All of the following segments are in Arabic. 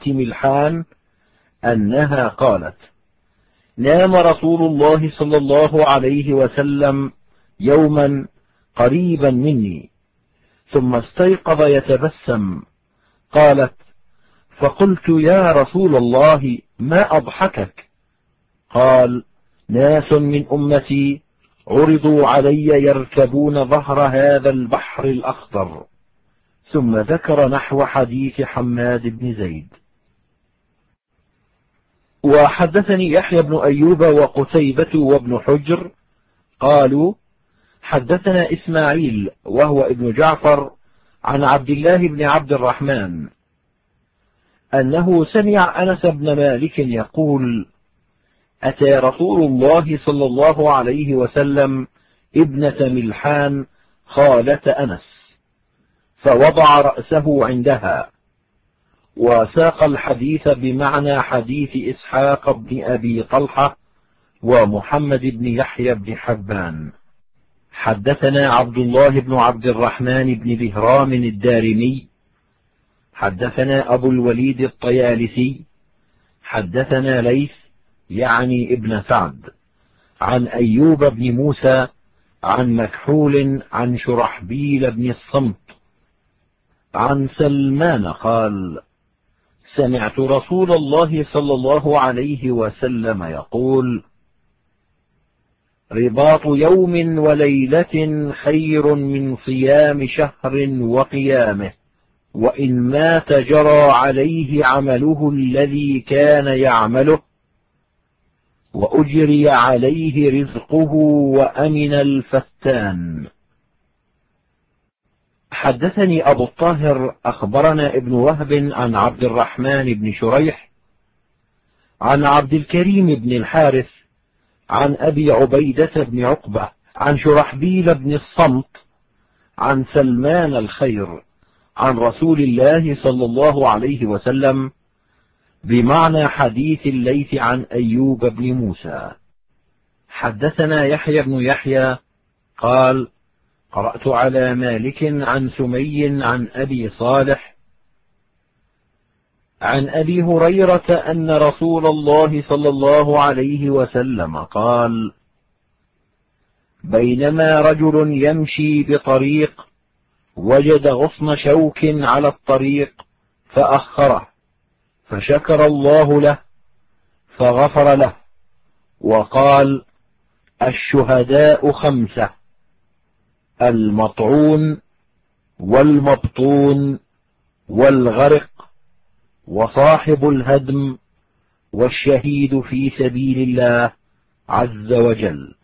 ملحان أنها قالت: نام رسول الله صلى الله عليه وسلم يوما قريبا مني ثم استيقظ يتبسم. قالت: فقلت: يا رسول الله ما أضحكك؟ قال: ناس من أمتي عرضوا علي يركبون ظهر هذا البحر الأخضر. ثم ذكر نحو حديث حماد بن زيد. وحدثني يحيى بن أيوب وقتيبة وابن حجر قالوا: حدثنا إسماعيل وهو ابن جعفر عن عبد الله بن عبد الرحمن أنه سمع أنس بن مالك يقول: أتى رسول الله صلى الله عليه وسلم ابنة ملحان خالة أنس فوضع رأسه عندها، وساق الحديث بمعنى حديث إسحاق بن أبي طلحة ومحمد بن يحيى بن حبان. حدثنا عبد الله بن عبد الرحمن بن بهرام الدارمي حدثنا أبو الوليد الطيالسي حدثنا ليث يعني ابن سعد عن أيوب بن موسى عن مكحول عن شرحبيل بن الصمت عن سلمان قال: سمعت رسول الله صلى الله عليه وسلم يقول: رباط يوم وليلة خير من صيام شهر وقيامه، وإن مات جرى عليه عمله الذي كان يعمله، وأجري عليه رزقه وأمن الفتان. حدثني أبو الطاهر أخبرنا ابن وهب عن عبد الرحمن بن شريح عن عبد الكريم بن الحارث عن أبي عبيدة بن عقبة عن شرحبيل بن الصمت عن سلمان الخير عن رسول الله صلى الله عليه وسلم بمعنى حديث الليث عن أيوب بن موسى. حدثنا يحيى بن يحيى قال: قرأت على مالك عن سمي عن أبي صالح عن أبي هريرة أن رسول الله صلى الله عليه وسلم قال: بينما رجل يمشي بطريق وجد غصن شوك على الطريق فأخره، فشكر الله له فغفر له، وقال: الشهداء 5: المطعون والمبطون والغرق وصاحب الهدم والشهيد في سبيل الله عز وجل.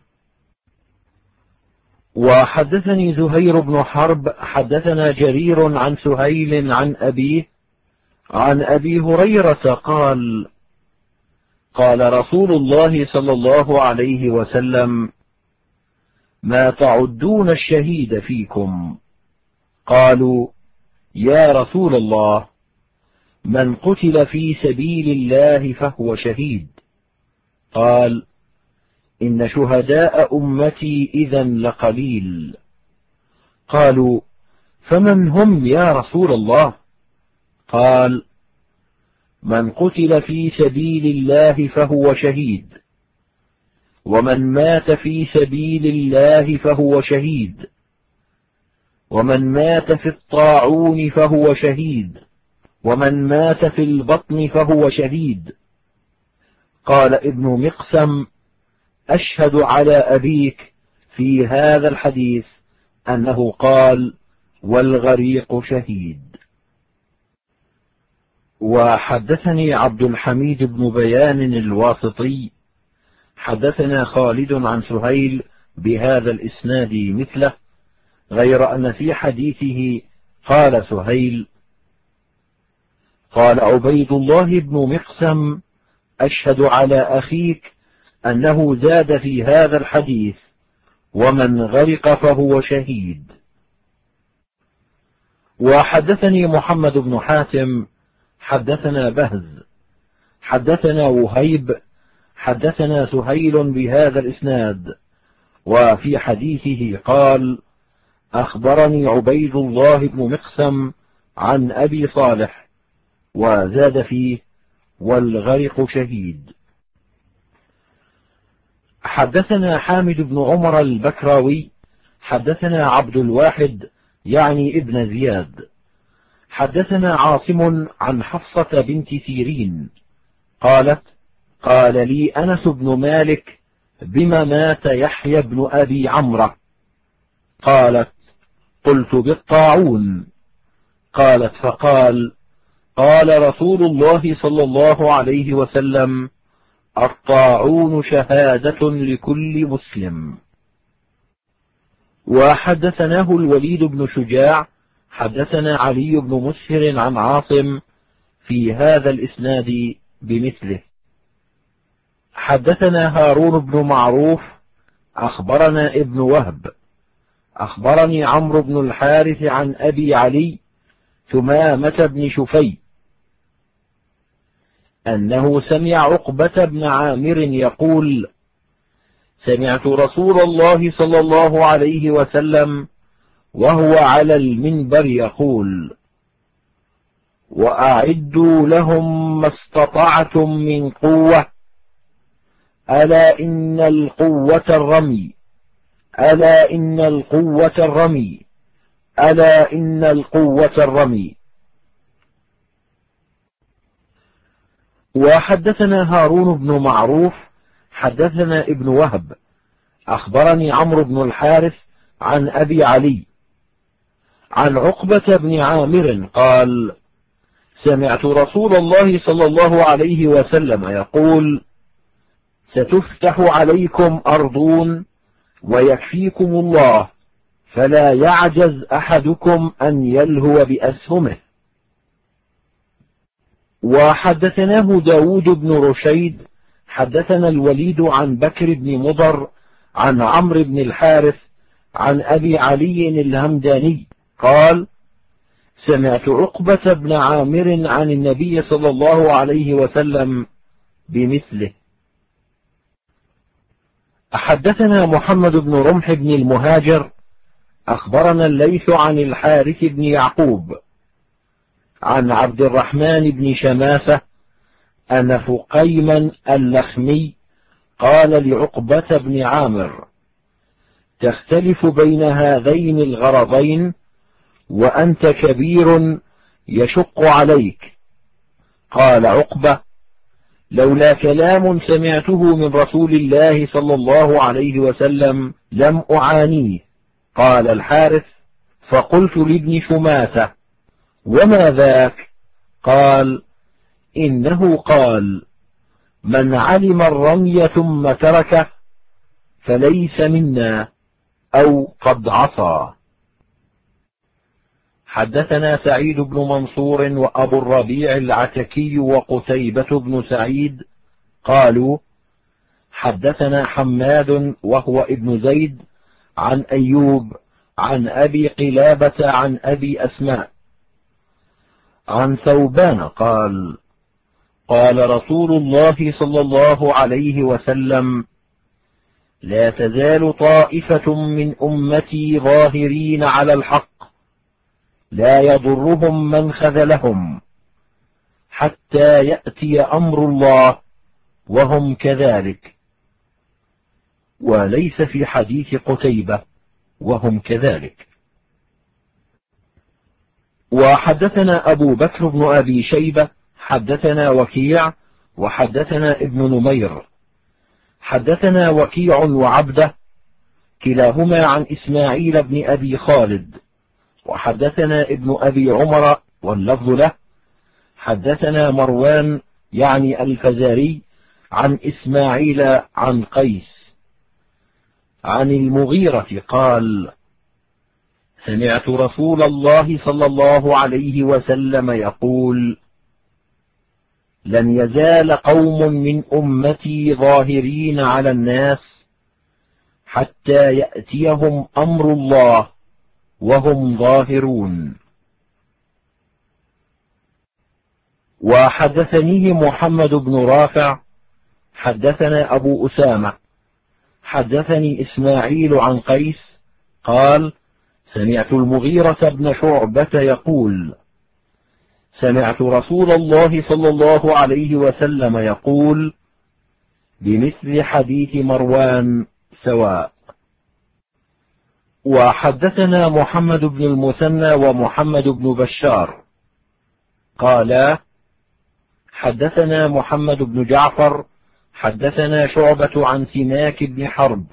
وحدثني زهير بن حرب حدثنا جرير عن سهيل عن أبيه عن أبي هريرة قال: قال رسول الله صلى الله عليه وسلم: ما تعدون الشهيد فيكم؟ قالوا: يا رسول الله، من قتل في سبيل الله فهو شهيد. قال: إن شهداء أمتي إذا لقليل. قالوا: فمن هم يا رسول الله؟ قال: من قتل في سبيل الله فهو شهيد، ومن مات في سبيل الله فهو شهيد، ومن مات في الطاعون فهو شهيد، ومن مات في البطن فهو شهيد. قال ابن مقسم: أشهد على أبيك في هذا الحديث أنه قال: والغريق شهيد. وحدثني عبد الحميد بن بيان الواسطي حدثنا خالد عن سهيل بهذا الإسناد مثله، غير أن في حديثه قال سهيل: قال عبيد الله بن مقسم: أشهد على أخيك أنه زاد في هذا الحديث: ومن غرق فهو شهيد. وحدثني محمد بن حاتم حدثنا بهز حدثنا وهيب حدثنا سهيل بهذا الإسناد، وفي حديثه قال: أخبرني عبيد الله بن مقسم عن أبي صالح وزاد فيه: والغرق شهيد. حدثنا حامد بن عمر البكراوي حدثنا عبد الواحد يعني ابن زياد حدثنا عاصم عن حفصة بنت سيرين قالت: قال لي أنس بن مالك: بما مات يحيى بن أبي عمرو؟ قالت: قلت: بالطاعون. قالت: فقال: قال رسول الله صلى الله عليه وسلم: الطاعون شهادة لكل مسلم. وحدثناه الوليد بن شجاع حدثنا علي بن مسهر عن عاصم في هذا الإسناد بمثله. حدثنا هارون بن معروف أخبرنا ابن وهب أخبرني عمرو بن الحارث عن أبي علي ثمامة بن شفي أنه سمع عقبة بن عامر يقول: سمعت رسول الله صلى الله عليه وسلم وهو على المنبر يقول: وأعدوا لهم ما استطعتم من قوة، ألا إن القوة الرمي، ألا إن القوة الرمي، ألا إن القوة الرمي. وحدثنا هارون بن معروف حدثنا ابن وهب أخبرني عمرو بن الحارث عن أبي علي عن عقبة بن عامر قال: سمعت رسول الله صلى الله عليه وسلم يقول: ستفتح عليكم أرضون ويكفيكم الله، فلا يعجز أحدكم أن يلهو بأسهمه. وحدثناه داود بن رشيد حدثنا الوليد عن بكر بن مضر عن عمرو بن الحارث عن أبي علي الهمداني قال: سمعت عقبة بن عامر عن النبي صلى الله عليه وسلم بمثله. حدثنا محمد بن رمح بن المهاجر أخبرنا الليث عن الحارث بن يعقوب عن عبد الرحمن بن شماسة أن فقيما اللخمي قال لعقبة بن عامر: تختلف بين هذين الغرضين وأنت كبير يشق عليك. قال عقبة: لولا كلام سمعته من رسول الله صلى الله عليه وسلم لم أعانيه. قال الحارث: فقلت لابن شماسة: وما ذاك؟ قال: إنه قال: من علم الرمي ثم تركه فليس منا، أو قد عصى. حدثنا سعيد بن منصور وأبو الربيع العتكي وقتيبة بن سعيد قالوا: حدثنا حماد وهو ابن زيد عن أيوب عن أبي قلابة عن أبي أسماء عن ثوبان قال: قال رسول الله صلى الله عليه وسلم: لا تزال طائفة من أمتي ظاهرين على الحق، لا يضرهم من خذلهم، حتى يأتي أمر الله وهم كذلك. وليس في حديث قتيبة وهم كذلك. وحدثنا أبو بكر بن أبي شيبة حدثنا وكيع وحدثنا ابن نمير حدثنا وكيع وعبده كلاهما عن إسماعيل بن أبي خالد وحدثنا ابن أبي عمر واللفظ له حدثنا مروان يعني الفزاري عن إسماعيل عن قيس عن المغيرة قال: سمعت رسول الله صلى الله عليه وسلم يقول: لن يزال قوم من أمتي ظاهرين على الناس حتى يأتيهم أمر الله وهم ظاهرون. وحدثنيه محمد بن رافع حدثنا أبو أسامة حدثني إسماعيل عن قيس قال: سمعت المغيرة بن شعبة يقول: سمعت رسول الله صلى الله عليه وسلم يقول بمثل حديث مروان سواء. وحدثنا محمد بن المثنى ومحمد بن بشار قالا حدثنا محمد بن جعفر حدثنا شعبة عن سماك بن حرب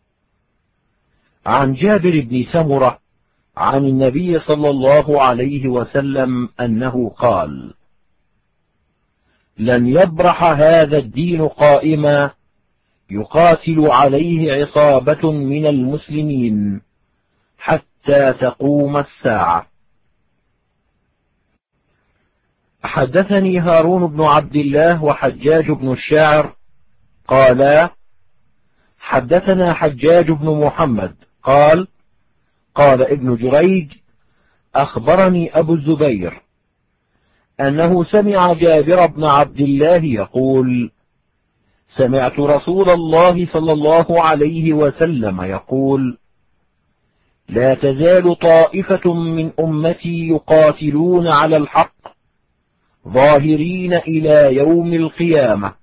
عن جابر بن سمرة عن النبي صلى الله عليه وسلم أنه قال لن يبرح هذا الدين قائما يقاتل عليه عصابة من المسلمين حتى تقوم الساعة. حدثني هارون بن عبد الله وحجاج بن الشاعر قالا حدثنا حجاج بن محمد قال قال ابن جريج أخبرني أبو الزبير أنه سمع جابر بن عبد الله يقول سمعت رسول الله صلى الله عليه وسلم يقول لا تزال طائفة من أمتي يقاتلون على الحق ظاهرين إلى يوم القيامة.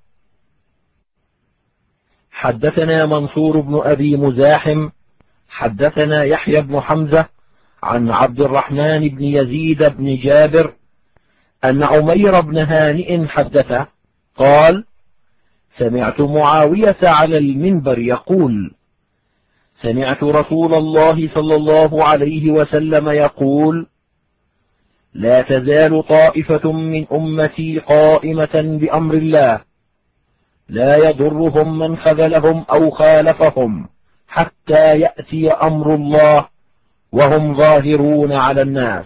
حدثنا منصور بن أبي مزاحم حدثنا يحيى بن حمزة عن عبد الرحمن بن يزيد بن جابر أن عمير بن هانئ حدثه قال سمعت معاوية على المنبر يقول سمعت رسول الله صلى الله عليه وسلم يقول لا تزال طائفة من أمتي قائمة بأمر الله لا يضرهم من خذلهم أو خالفهم حتى يأتي أمر الله وهم ظاهرون على الناس.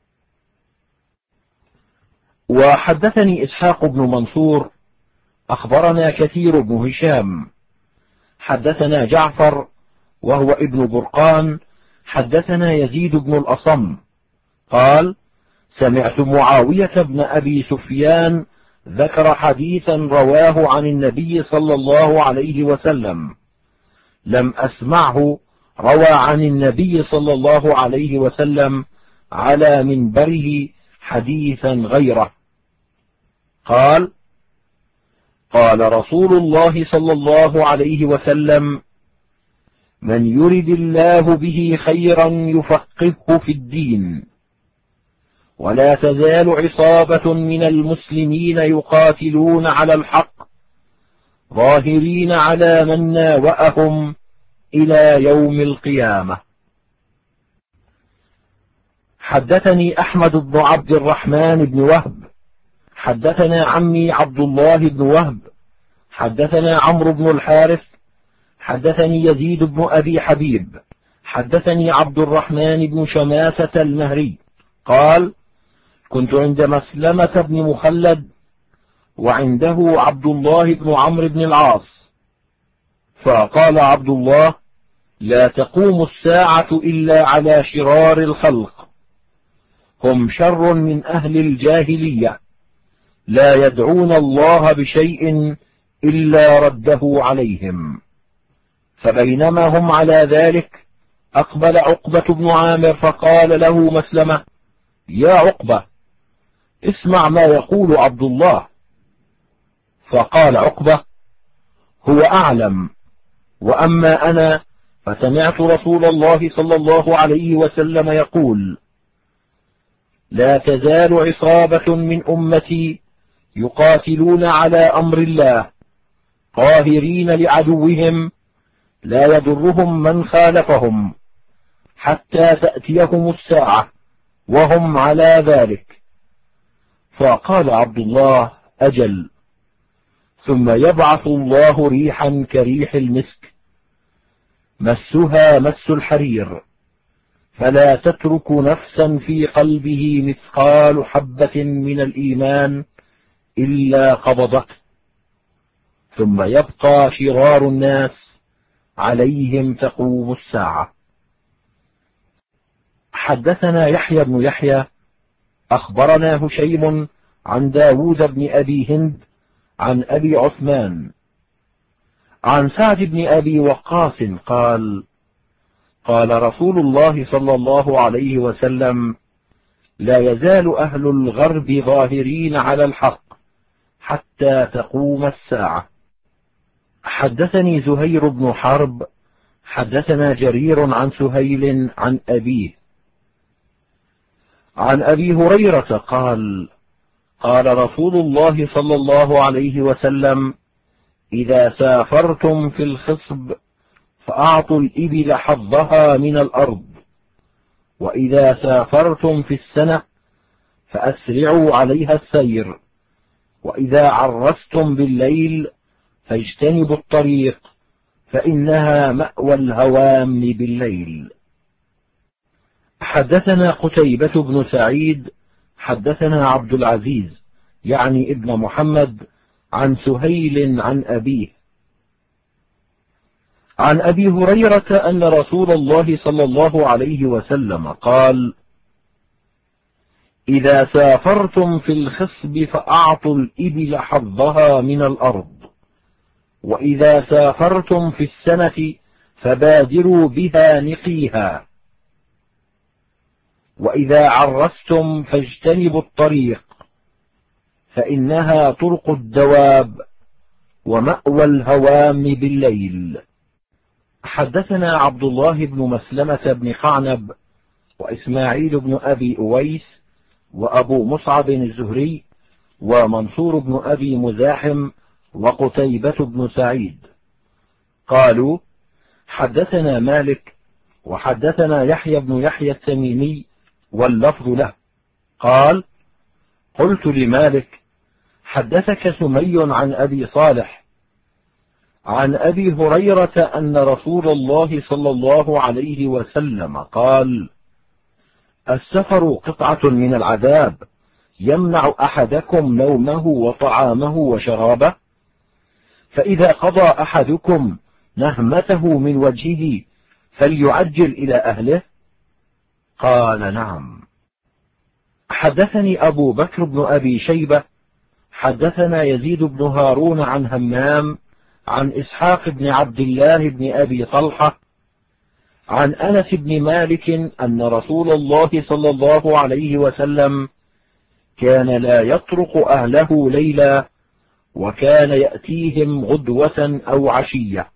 وحدثني إسحاق بن منصور أخبرنا كثير بن هشام حدثنا جعفر وهو ابن برقان حدثنا يزيد بن الأصم قال سمعت معاوية بن أبي سفيان ذكر حديثا رواه عن النبي صلى الله عليه وسلم لم أسمعه روى عن النبي صلى الله عليه وسلم على منبره حديثا غيره قال قال رسول الله صلى الله عليه وسلم من يرد الله به خيرا يفقهه في الدين ولا تزال عصابة من المسلمين يقاتلون على الحق ظاهرين على من ناوأهم إلى يوم القيامة. حدثني أحمد بن عبد الرحمن بن وهب حدثنا عمي عبد الله بن وهب حدثنا عمرو بن الحارث حدثني يزيد بن أبي حبيب حدثني عبد الرحمن بن شماسة المهري قال كنت عند مسلمة بن مخلد وعنده عبد الله بن عمرو بن العاص فقال عبد الله لا تقوم الساعة إلا على شرار الخلق هم شر من أهل الجاهلية لا يدعون الله بشيء إلا رده عليهم. فبينما هم على ذلك أقبل عقبة بن عامر فقال له مسلمة يا عقبة اسمع ما يقول عبد الله. فقال عقبة هو أعلم وأما أنا فسمعت رسول الله صلى الله عليه وسلم يقول لا تزال عصابة من أمتي يقاتلون على أمر الله قاهرين لعدوهم لا يضرهم من خالفهم حتى تأتيهم الساعة وهم على ذلك. فقال عبد الله أجل. ثم يبعث الله ريحا كريح المسك مسها مس الحرير فلا تترك نفسا في قلبه مثقال حبة من الإيمان إلا قبضته ثم يبقى شرار الناس عليهم تقوم الساعة. حدثنا يحيى بن يحيى أخبرنا هشيم عن داود بن أبي هند عن أبي عثمان عن سعد بن أبي وقاص قال قال رسول الله صلى الله عليه وسلم لا يزال أهل الغرب ظاهرين على الحق حتى تقوم الساعة. حدثني زهير بن حرب حدثنا جرير عن سهيل عن أبيه عن أبي هريرة قال: قال رسول الله صلى الله عليه وسلم: إذا سافرتم في الخصب فأعطوا الإبل حظها من الأرض، وإذا سافرتم في السنة فأسرعوا عليها السير، وإذا عرستم بالليل فاجتنبوا الطريق، فإنها مأوى الهوام بالليل. حدثنا قتيبة بن سعيد حدثنا عبد العزيز يعني ابن محمد عن سهيل عن أبيه عن أبي هريرة أن رسول الله صلى الله عليه وسلم قال: إذا سافرتم في الخصب فأعطوا الإبل حظها من الأرض، وإذا سافرتم في السنة فبادروا بها نقيها، وإذا عرستم فاجتنبوا الطريق، فإنها طرق الدواب ومأوى الهوام بالليل. حدثنا عبد الله بن مسلمة بن قعنب وإسماعيل بن أبي أويس وأبو مصعب الزهري ومنصور بن أبي مزاحم وقتيبة بن سعيد قالوا: حدثنا مالك وحدثنا يحيى بن يحيى التميمي واللفظ له قال: قلت لمالك: حدثك سمي عن أبي صالح عن أبي هريرة أن رسول الله صلى الله عليه وسلم قال: السفر قطعة من العذاب يمنع أحدكم نومه وطعامه وشرابه، فإذا قضى أحدكم نهمته من وجهه فليعجل إلى أهله؟ قال: نعم. حدثني أبو بكر بن أبي شيبة حدثنا يزيد بن هارون عن همام عن إسحاق بن عبد الله بن أبي طلحة عن أنس بن مالك أن رسول الله صلى الله عليه وسلم كان لا يطرق أهله ليلا، وكان يأتيهم غدوة أو عشية.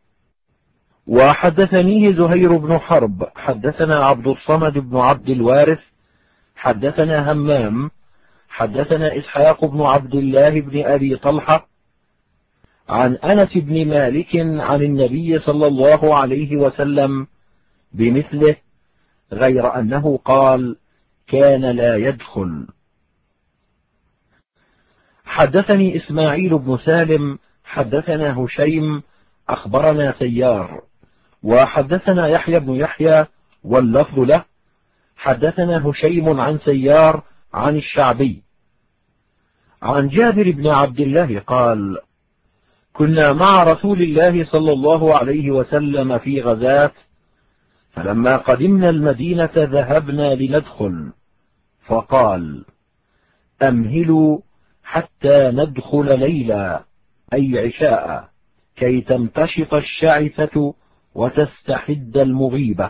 وحدثنيه زهير بن حرب حدثنا عبد الصمد بن عبد الوارث حدثنا همام حدثنا إسحاق بن عبد الله بن أبي طلحة عن أنس بن مالك عن النبي صلى الله عليه وسلم بمثله، غير أنه قال: كان لا يدخل. حدثني إسماعيل بن سالم حدثنا هشيم أخبرنا سيار وحدثنا يحيى بن يحيى واللفظ له حدثنا هشيم عن سيار عن الشعبي عن جابر بن عبد الله قال: كنا مع رسول الله صلى الله عليه وسلم في غزاة، فلما قدمنا المدينة ذهبنا لندخل، فقال: أمهلوا حتى ندخل ليلا أي عشاء، كي تمتشط الشعثة وتستحد المغيبة.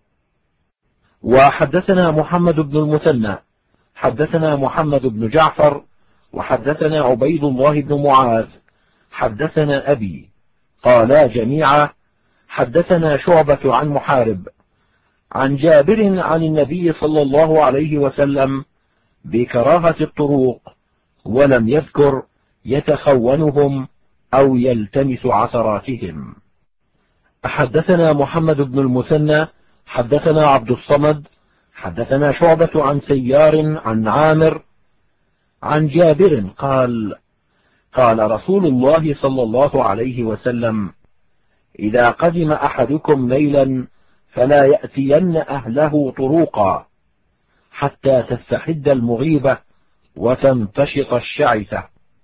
وحدثنا محمد بن المثنى حدثنا محمد بن جعفر وحدثنا عبيد الله بن معاذ حدثنا أبي قالا جميعا حدثنا شعبة عن محارب عن جابر عن النبي صلى الله عليه وسلم بكراهة الطروق، ولم يذكر يتخونهم أو يلتمس عثراتهم. حدثنا محمد بن المثنى حدثنا عبد الصمد حدثنا شعبة عن سيار عن عامر عن جابر قال: قال رسول الله صلى الله عليه وسلم: إذا قدم أحدكم ليلا فلا يأتين أهله طروقا حتى تستحد المغيبة وتمتشط الشعثة.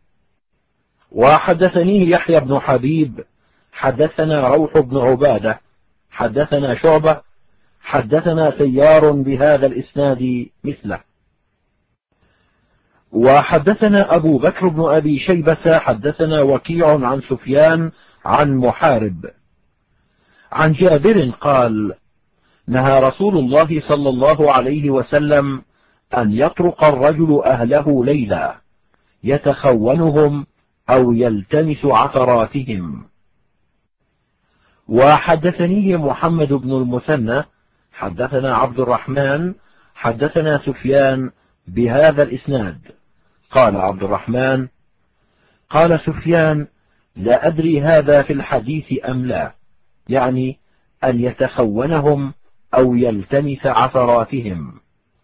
وحدثنيه يحيى بن حبيب حدثنا روح بن عبادة حدثنا شعبة حدثنا سيار بهذا الإسناد مثله. وحدثنا أبو بكر بن أبي شيبة حدثنا وكيع عن سفيان عن محارب عن جابر قال: نهى رسول الله صلى الله عليه وسلم أن يطرق الرجل أهله ليلا يتخونهم أو يلتمس عثراتهم. وحدثنيه محمد بن المثنى حدثنا عبد الرحمن حدثنا سفيان بهذا الإسناد. قال عبد الرحمن: قال سفيان: لا أدري هذا في الحديث أم لا، يعني أن يتخونهم أو يلتمس عثراتهم.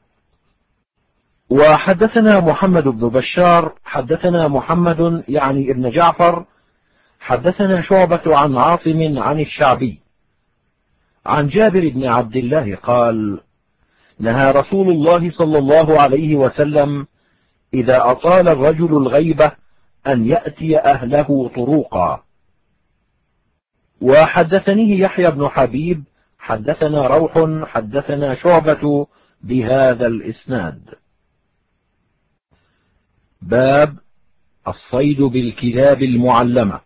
وحدثنا محمد بن بشار حدثنا محمد يعني ابن جعفر حدثنا شعبة عن عاصم عن الشعبي عن جابر بن عبد الله قال: نهى رسول الله صلى الله عليه وسلم إذا أطال الرجل الغيبة أن يأتي أهله طروقا. وحدثنيه يحيى بن حبيب حدثنا روح حدثنا شعبة بهذا الإسناد. باب الصيد بالكلاب المعلمة.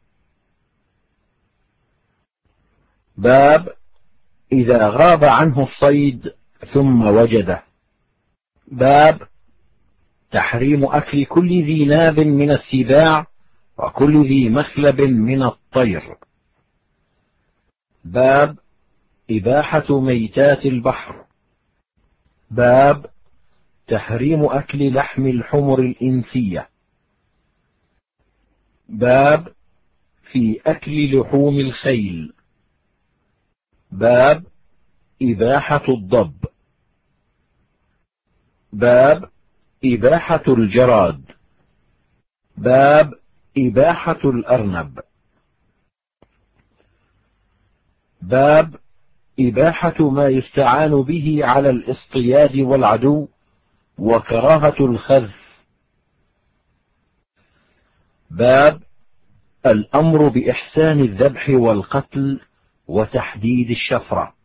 باب إذا غاب عنه الصيد ثم وجده. باب تحريم أكل كل ذي ناب من السباع وكل ذي مخلب من الطير. باب إباحة ميتات البحر. باب تحريم أكل لحم الحمر الإنسية. باب في أكل لحوم الخيل. باب إباحة الضب. باب إباحة الجراد. باب إباحة الأرنب. باب إباحة ما يستعان به على الاصطياد والعدو وكراهة الخذف. باب الأمر بإحسان الذبح والقتل وتحديد الشفرة.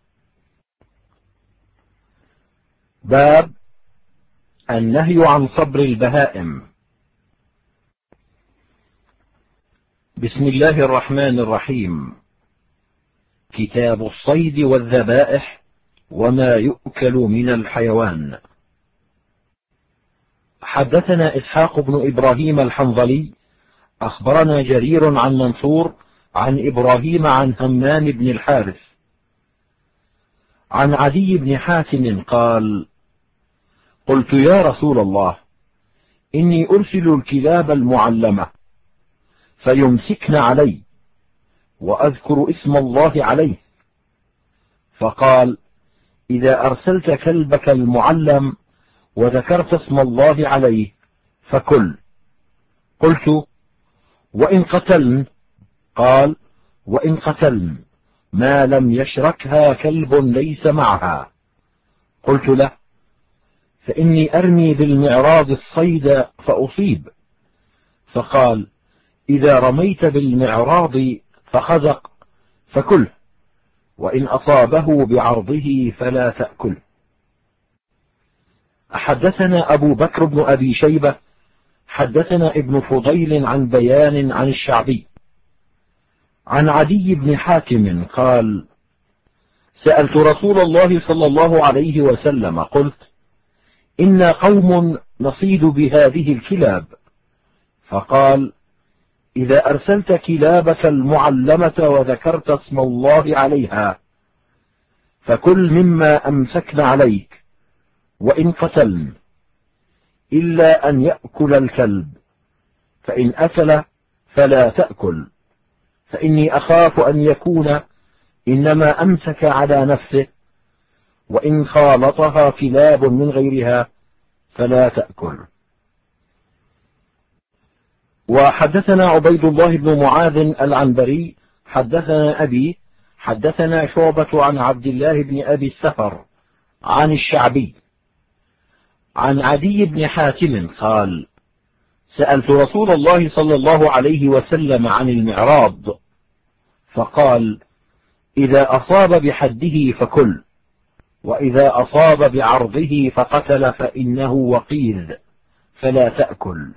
باب النهي عن صبر البهائم. بسم الله الرحمن الرحيم. كتاب الصيد والذبائح وما يؤكل من الحيوان. حدثنا إسحاق بن إبراهيم الحنظلي أخبرنا جرير عن منصور عن إبراهيم عن همام بن الحارث عن عدي بن حاتم قال: قلت يا رسول الله، إني أرسل الكلاب المعلمة فيمسكن علي وأذكر اسم الله عليه، فقال: إذا أرسلت كلبك المعلم وذكرت اسم الله عليه فكل. قلت: وإن قتلن؟ قال: وإن قتلن ما لم يشركها كلب ليس معها. قلت له: فإني أرمي بالمعراض الصيد فأصيب. فقال: إذا رميت بالمعراض فخزق فكله، وإن أصابه بعرضه فلا تأكل. حدثنا أبو بكر بن أبي شيبة حدثنا ابن فضيل عن بيان عن الشعبي عن عدي بن حاتم قال: سألت رسول الله صلى الله عليه وسلم قلت: إنا قوم نصيد بهذه الكلاب. فقال: إذا أرسلت كلابك المعلمة وذكرت اسم الله عليها فكل مما أمسكن عليك، وإن قتلن، إلا أن يأكل الكلب، فإن أكل فلا تأكل، فإني أخاف أن يكون إنما أمسك على نفسه، وإن خالطها كلاب من غيرها فلا تأكل. وحدثنا عبيد الله بن معاذ العنبري حدثنا أبي حدثنا شعبة عن عبد الله بن أبي السفر عن الشعبي عن عدي بن حاتم قال: سألت رسول الله صلى الله عليه وسلم عن المعراض، فقال: إذا أصاب بحده فكل، وإذا أصاب بعرضه فقتل فإنه وقيذ فلا تأكل.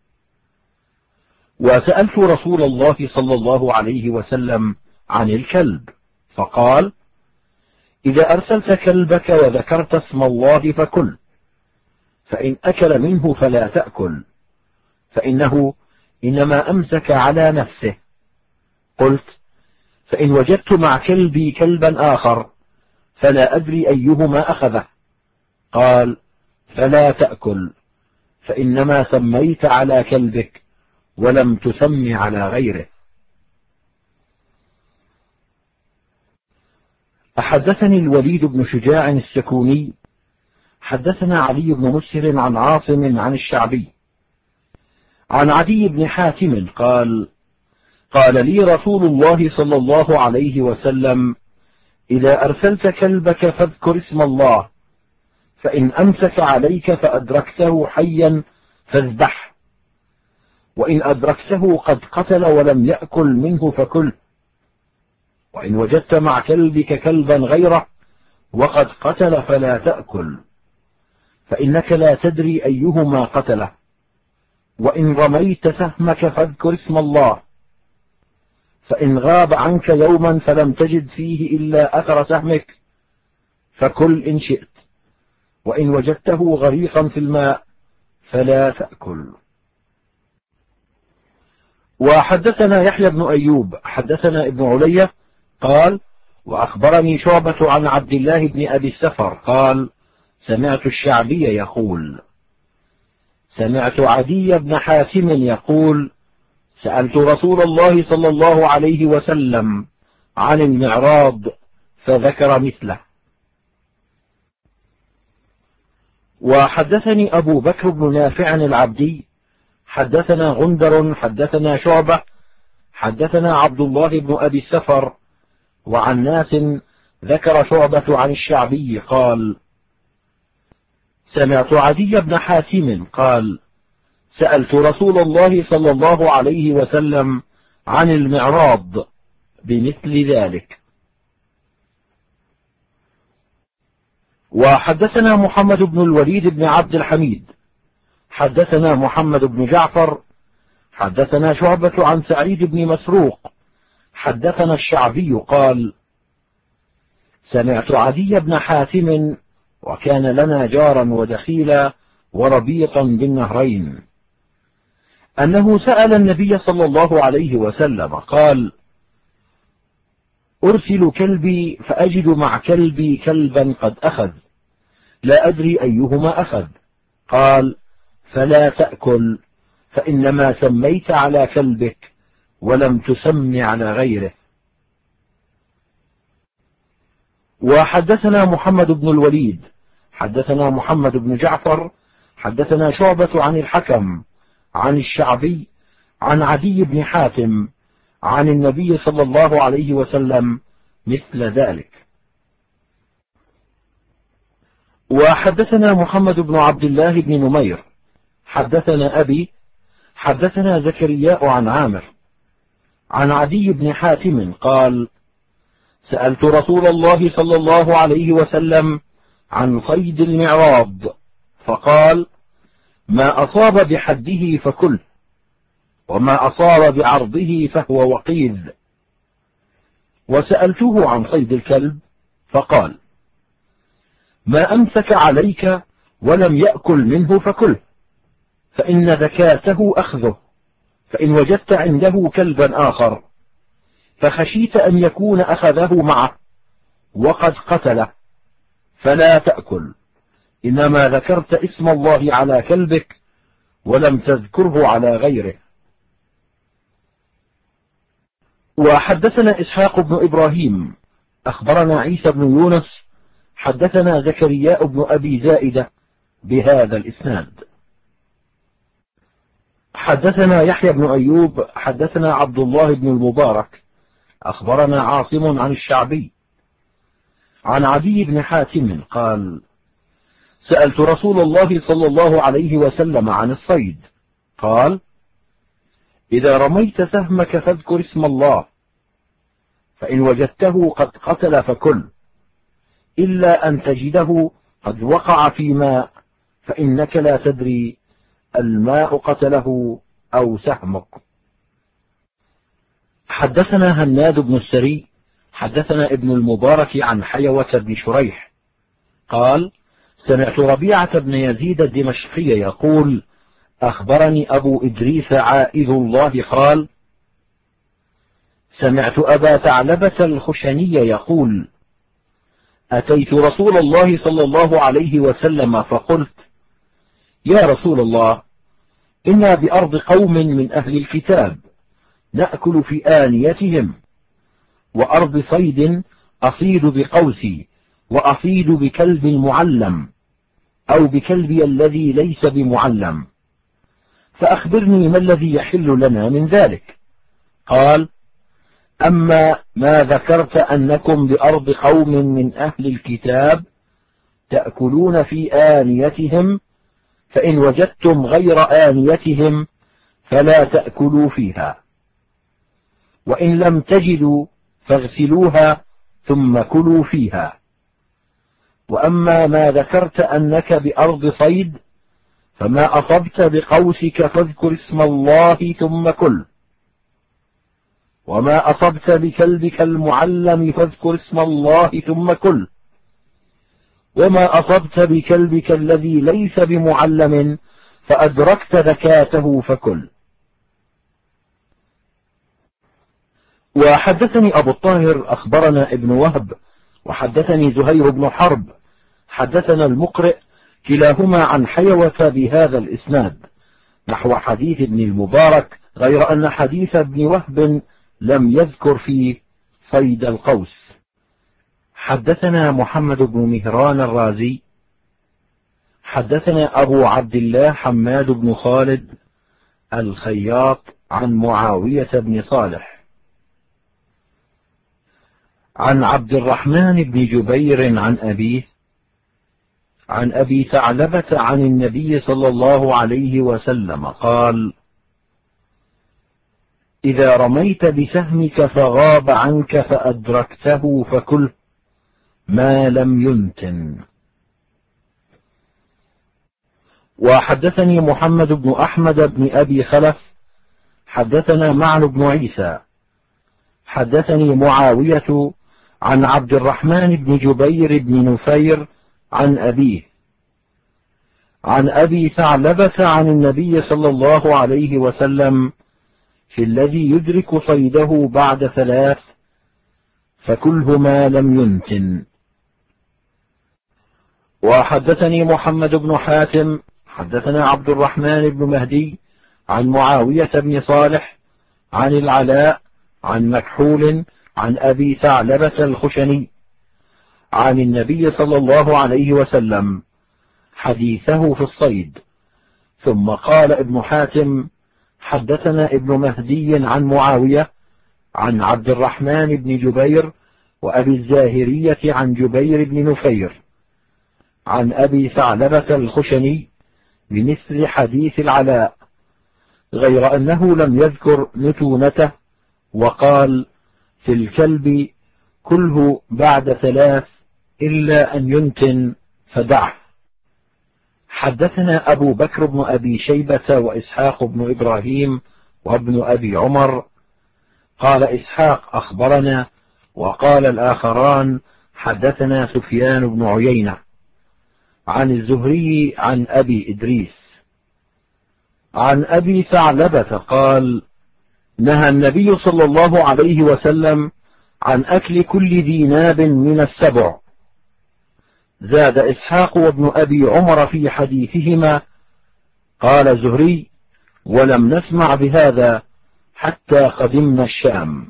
وسألت رسول الله صلى الله عليه وسلم عن الكلب، فقال: إذا أرسلت كلبك وذكرت اسم الله فكل، فإن أكل منه فلا تأكل، فإنه إنما أمسك على نفسه. قلت: فإن وجدت مع كلبي كلبا آخر فلا أدري أيهما أخذه. قال: فلا تأكل، فإنما سميت على كلبك ولم تسم على غيره. حدثني الوليد بن شجاع السكوني حدثنا علي بن مسهر عن عاصم عن الشعبي عن عدي بن حاتم قال: قال لي رسول الله صلى الله عليه وسلم: إذا أرسلت كلبك فاذكر اسم الله، فإن أمسك عليك فأدركته حيا فاذبح، وإن أدركته قد قتل ولم يأكل منه فكل، وإن وجدت مع كلبك كلبا غيره وقد قتل فلا تأكل، فإنك لا تدري أيهما قتله، وإن رميت سهمك فاذكر اسم الله، فإن غاب عنك يوما فلم تجد فيه إلا أثر سهمك فكل إن شئت، وإن وجدته غريقا في الماء فلا تأكل. وحدثنا يحيى بن أيوب حدثنا ابن علية قال: وأخبرني شعبة عن عبد الله بن أبي السفر قال: سمعت الشعبي يقول: سمعت عدي بن حاتم يقول: سألت رسول الله صلى الله عليه وسلم عن المعراض فذكر مثله. وحدثني أبو بكر بن نافع العبدي حدثنا غندر حدثنا شعبة حدثنا عبد الله بن أبي السفر وعن ناس ذكر شعبة عن الشعبي قال: سمعت عدي بن حاتم قال: سألت رسول الله صلى الله عليه وسلم عن المعراض بمثل ذلك. وحدثنا محمد بن الوليد بن عبد الحميد حدثنا محمد بن جعفر حدثنا شعبة عن سعيد بن مسروق حدثنا الشعبي قال: سمعت عدي بن حاتم وكان لنا جارا ودخيلا وربيطا بالنهرين أنه سأل النبي صلى الله عليه وسلم قال: أرسل كلبي فأجد مع كلبي كلبا قد أخذ، لا أدري أيهما أخذ. قال: فلا تأكل، فإنما سميت على كلبك ولم تسم على غيره. وحدثنا محمد بن الوليد حدثنا محمد بن جعفر حدثنا شعبة عن الحكم عن الشعبي عن عدي بن حاتم عن النبي صلى الله عليه وسلم مثل ذلك. وحدثنا محمد بن عبد الله بن نمير حدثنا أبي حدثنا زكرياء عن عامر عن عدي بن حاتم قال: سألت رسول الله صلى الله عليه وسلم عن صيد المعراض فقال: ما أصاب بحده فكل، وما أصاب بعرضه فهو وقيذ. وسألته عن صيد الكلب فقال: ما أمسك عليك ولم يأكل منه فكله، فإن ذكاته أخذه، فإن وجدت عنده كلبا آخر فخشيت أن يكون أخذه معه وقد قتله فلا تأكل، إنما ذكرت اسم الله على كلبك ولم تذكره على غيره. وحدثنا إسحاق بن إبراهيم أخبرنا عيسى بن يونس حدثنا زكرياء بن أبي زائدة بهذا الإسناد. حدثنا يحيى بن أيوب حدثنا عبد الله بن المبارك أخبرنا عاصم عن الشعبي عن عدي بن حاتم قال: سألت رسول الله صلى الله عليه وسلم عن الصيد قال: إذا رميت سهمك فاذكر اسم الله، فإن وجدته قد قتل فكل، إلا أن تجده قد وقع في ماء، فإنك لا تدري الماء قتله أو سهمك. حدثنا هناد بن السري حدثنا ابن المبارك عن حيوة بن شريح قال: سمعت ربيعة بن يزيد الدمشقي يقول: أخبرني أبو إدريس عائذ الله قال: سمعت أبا ثعلبة الخشني يقول: أتيت رسول الله صلى الله عليه وسلم فقلت: يا رسول الله، إنا بأرض قوم من أهل الكتاب نأكل في آنيتهم، وأرض صيد أصيد بقوسي وأصيد بكلب معلم أو بكلبي الذي ليس بمعلم، فأخبرني ما الذي يحل لنا من ذلك؟ قال: أما ما ذكرت أنكم بأرض قوم من أهل الكتاب تأكلون في آنيتهم، فإن وجدتم غير آنيتهم فلا تأكلوا فيها، وإن لم تجدوا فاغسلوها ثم كلوا فيها. وأما ما ذكرت أنك بأرض صيد، فما أصبت بقوسك فاذكر اسم الله ثم كل، وما أصبت بكلبك المعلم فاذكر اسم الله ثم كل، وما أصبت بكلبك الذي ليس بمعلم فأدركت ذكاته فكل. وحدثني أبو الطاهر أخبرنا ابن وهب وحدثني زهير بن حرب حدثنا المقرئ كلاهما عن حيوة بهذا الإسناد نحو حديث ابن المبارك، غير أن حديث ابن وهب لم يذكر فيه صيد القوس. حدثنا محمد بن مهران الرازي حدثنا أبو عبد الله حماد بن خالد الخياط عن معاوية بن صالح عن عبد الرحمن بن جبير عن أبيه عن أبي ثعلبة عن النبي صلى الله عليه وسلم قال: إذا رميت بسهمك فغاب عنك فأدركته فكله ما لم ينتن. وحدثني محمد بن أحمد بن أبي خلف حدثنا معن بن عيسى حدثني معاوية عن عبد الرحمن بن جبير بن نفير عن أبيه عن أبي ثعلبة عن النبي صلى الله عليه وسلم في الذي يدرك صيده بعد 3 فكله ما لم ينتن. وحدثني محمد بن حاتم حدثنا عبد الرحمن بن مهدي عن معاوية بن صالح عن العلاء عن مكحول عن أبي ثعلبة الخشني عن النبي صلى الله عليه وسلم حديثه في الصيد. ثم قال ابن حاتم: حدثنا ابن مهدي عن معاوية عن عبد الرحمن بن جبير وأبي الزاهرية عن جبير بن نفير عن أبي ثعلبة الخشني بمثل حديث العلاء، غير أنه لم يذكر نتونته، وقال: في الكلب كله بعد 3 إلا أن ينتن فدعه. حدثنا أبو بكر بن أبي شيبة وإسحاق بن إبراهيم وابن أبي عمر. قال إسحاق: أخبرنا، وقال الآخران: حدثنا سفيان بن عيينة عن الزهري عن أبي إدريس عن أبي ثعلبة قال: نهى النبي صلى الله عليه وسلم عن أكل كل ذي ناب من السبع. زاد إسحاق وابن أبي عمر في حديثهما: قال الزهري: ولم نسمع بهذا حتى قدمنا الشام.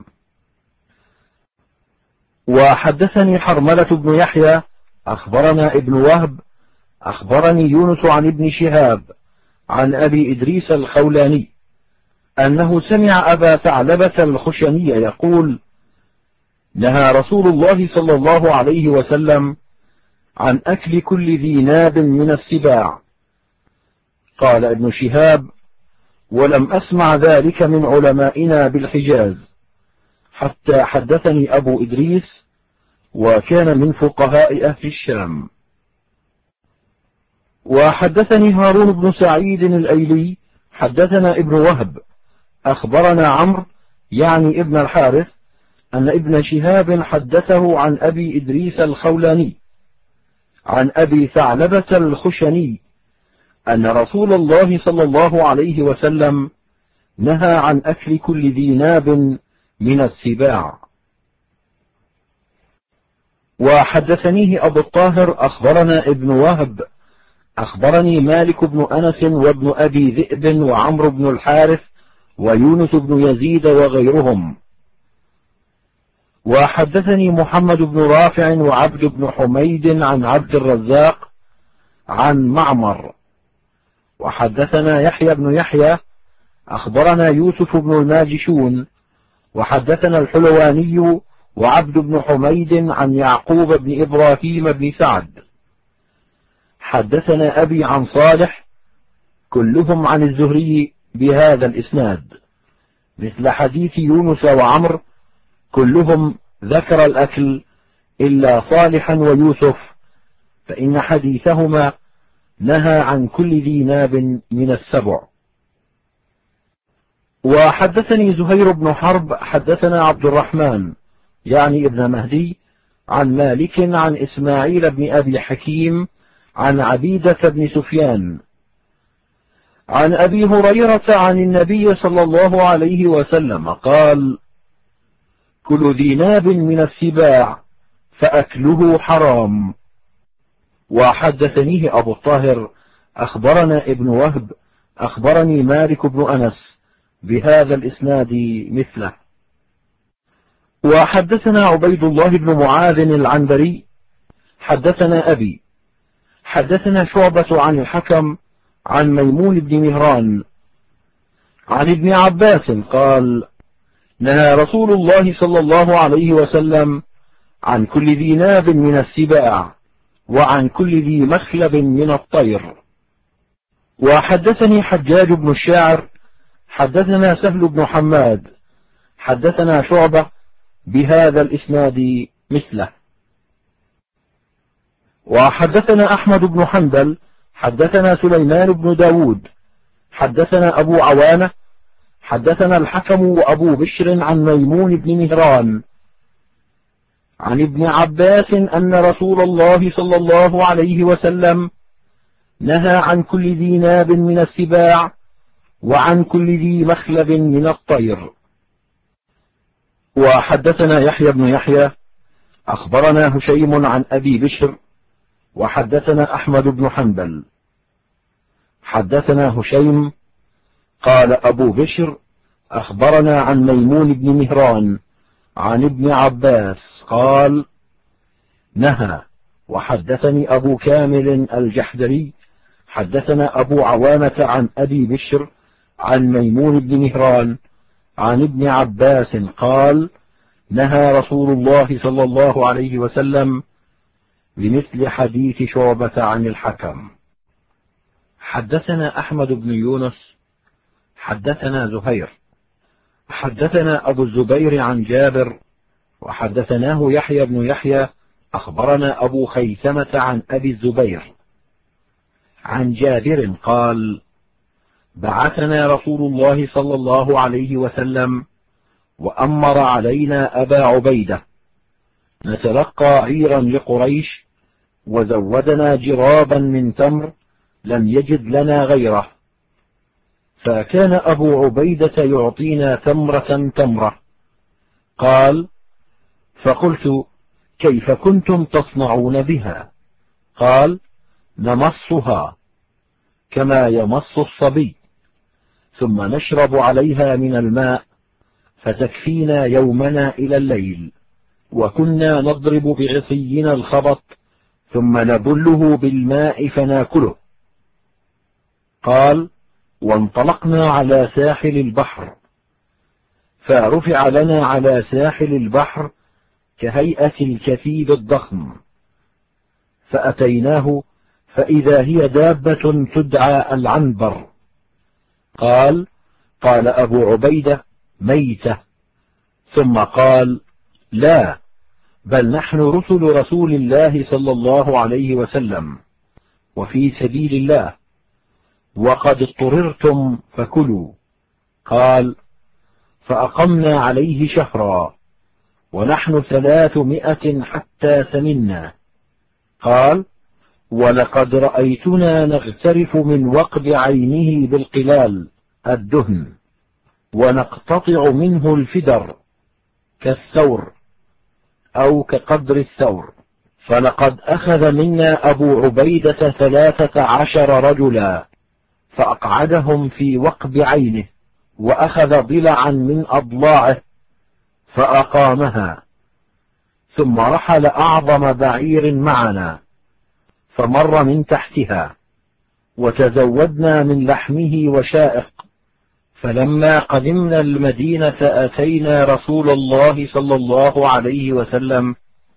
وحدثني حرملة بن يحيى أخبرنا ابن وهب أخبرني يونس عن ابن شهاب عن أبي إدريس الخولاني أنه سمع أبا ثعلبة الخشني يقول: نهى رسول الله صلى الله عليه وسلم عن أكل كل ذي ناب من السباع. قال ابن شهاب: ولم أسمع ذلك من علمائنا بالحجاز حتى حدثني أبو إدريس، وكان من فقهاء أهل الشام. وحدثني هارون بن سعيد الأيلي حدثنا ابن وهب أخبرنا عمرو يعني ابن الحارث أن ابن شهاب حدثه عن أبي إدريس الخولاني عن أبي ثعلبة الخشني أن رسول الله صلى الله عليه وسلم نهى عن أكل كل ذي ناب من السباع. وحدثنيه أبو الطاهر أخبرنا ابن وهب أخبرني مالك بن أنس وابن أبي ذئب وعمرو بن الحارث ويونس بن يزيد وغيرهم. وحدثني محمد بن رافع وعبد بن حميد عن عبد الرزاق عن معمر. وحدثنا يحيى بن يحيى أخبرنا يوسف بن الماجشون وحدثنا الحلواني وعبد بن حميد عن يعقوب بن إبراهيم بن سعد. حدثنا أبي عن صالح كلهم عن الزهري بهذا الإسناد مثل حديث يونس وعمر كلهم ذكر الأكل إلا صالحا ويوسف فإن حديثهما نهى عن كل ذي ناب من السبع. وحدثني زهير بن حرب حدثنا عبد الرحمن يعني ابن مهدي عن مالك عن إسماعيل بن أبي حكيم عن عبيدة بن سفيان عن أبي هريرة عن النبي صلى الله عليه وسلم قال: كل ذي ناب من السباع فأكله حرام. وحدثنيه أبو الطاهر أخبرنا ابن وهب أخبرني مالك بن أنس بهذا الإسناد مثله. وحدثنا عبيد الله بن معاذ العنبري حدثنا أبي حدثنا شعبة عن الحكم عن ميمون بن مهران عن ابن عباس قال: نهى رسول الله صلى الله عليه وسلم عن كل ذي ناب من السباع وعن كل ذي مخلب من الطير. وحدثني حجاج بن الشاعر حدثنا سهل بن حماد حدثنا شعبة بهذا الإسناد مثله. وحدثنا أحمد بن حنبل حدثنا سليمان بن داود حدثنا أبو عوانة حدثنا الحكم وأبو بشر عن ميمون بن مهران عن ابن عباس أن رسول الله صلى الله عليه وسلم نهى عن كل ذي ناب من السباع وعن كل ذي مخلب من الطير. وحدثنا يحيى بن يحيى أخبرنا هشيم عن أبي بشر وحدثنا أحمد بن حنبل حدثنا هشيم قال أبو بشر أخبرنا عن ميمون بن مهران عن ابن عباس قال: نهى. وحدثني أبو كامل الجحدري حدثنا أبو عوانة عن أبي بشر عن ميمون بن مهران عن ابن عباس قال: نهى رسول الله صلى الله عليه وسلم بمثل حديث شعبة عن الحكم. حدثنا أحمد بن يونس حدثنا زهير حدثنا أبو الزبير عن جابر وحدثناه يحيى بن يحيى أخبرنا أبو خيثمة عن أبي الزبير عن جابر قال: بعثنا رسول الله صلى الله عليه وسلم وأمر علينا أبا عبيدة نتلقى عيرا لقريش وزودنا جرابا من تمر لم يجد لنا غيره، فكان أبو عبيدة يعطينا تمرة تمرة. قال: فقلت: كيف كنتم تصنعون بها؟ قال: نمصها كما يمص الصبي ثم نشرب عليها من الماء فتكفينا يومنا إلى الليل، وكنا نضرب بعصينا الخبط ثم نبله بالماء فناكله. قال: وانطلقنا على ساحل البحر فرفع لنا على ساحل البحر كهيئة الكثيب الضخم، فأتيناه فإذا هي دابة تدعى العنبر. قال أبو عبيدة: ميتة. ثم قال: لا، بل نحن رسل رسول الله صلى الله عليه وسلم وفي سبيل الله وقد اضطررتم فكلوا. قال: فأقمنا عليه شهرا ونحن 300 حتى سمنا. قال: ولقد رأيتنا نغترف من وقب عينه بالقلال الدهن ونقتطع منه الفدر كالثور أو كقدر الثور، فلقد أخذ منا أبو عبيدة 13 رجلا فأقعدهم في وقب عينه، وأخذ ضلعا من أضلاعه فأقامها، ثم رحل أعظم بعير معنا فمر من تحتها، وتزودنا من لحمه وشائق. فلما قدمنا المدينة أتينا رسول الله صلى الله عليه وسلم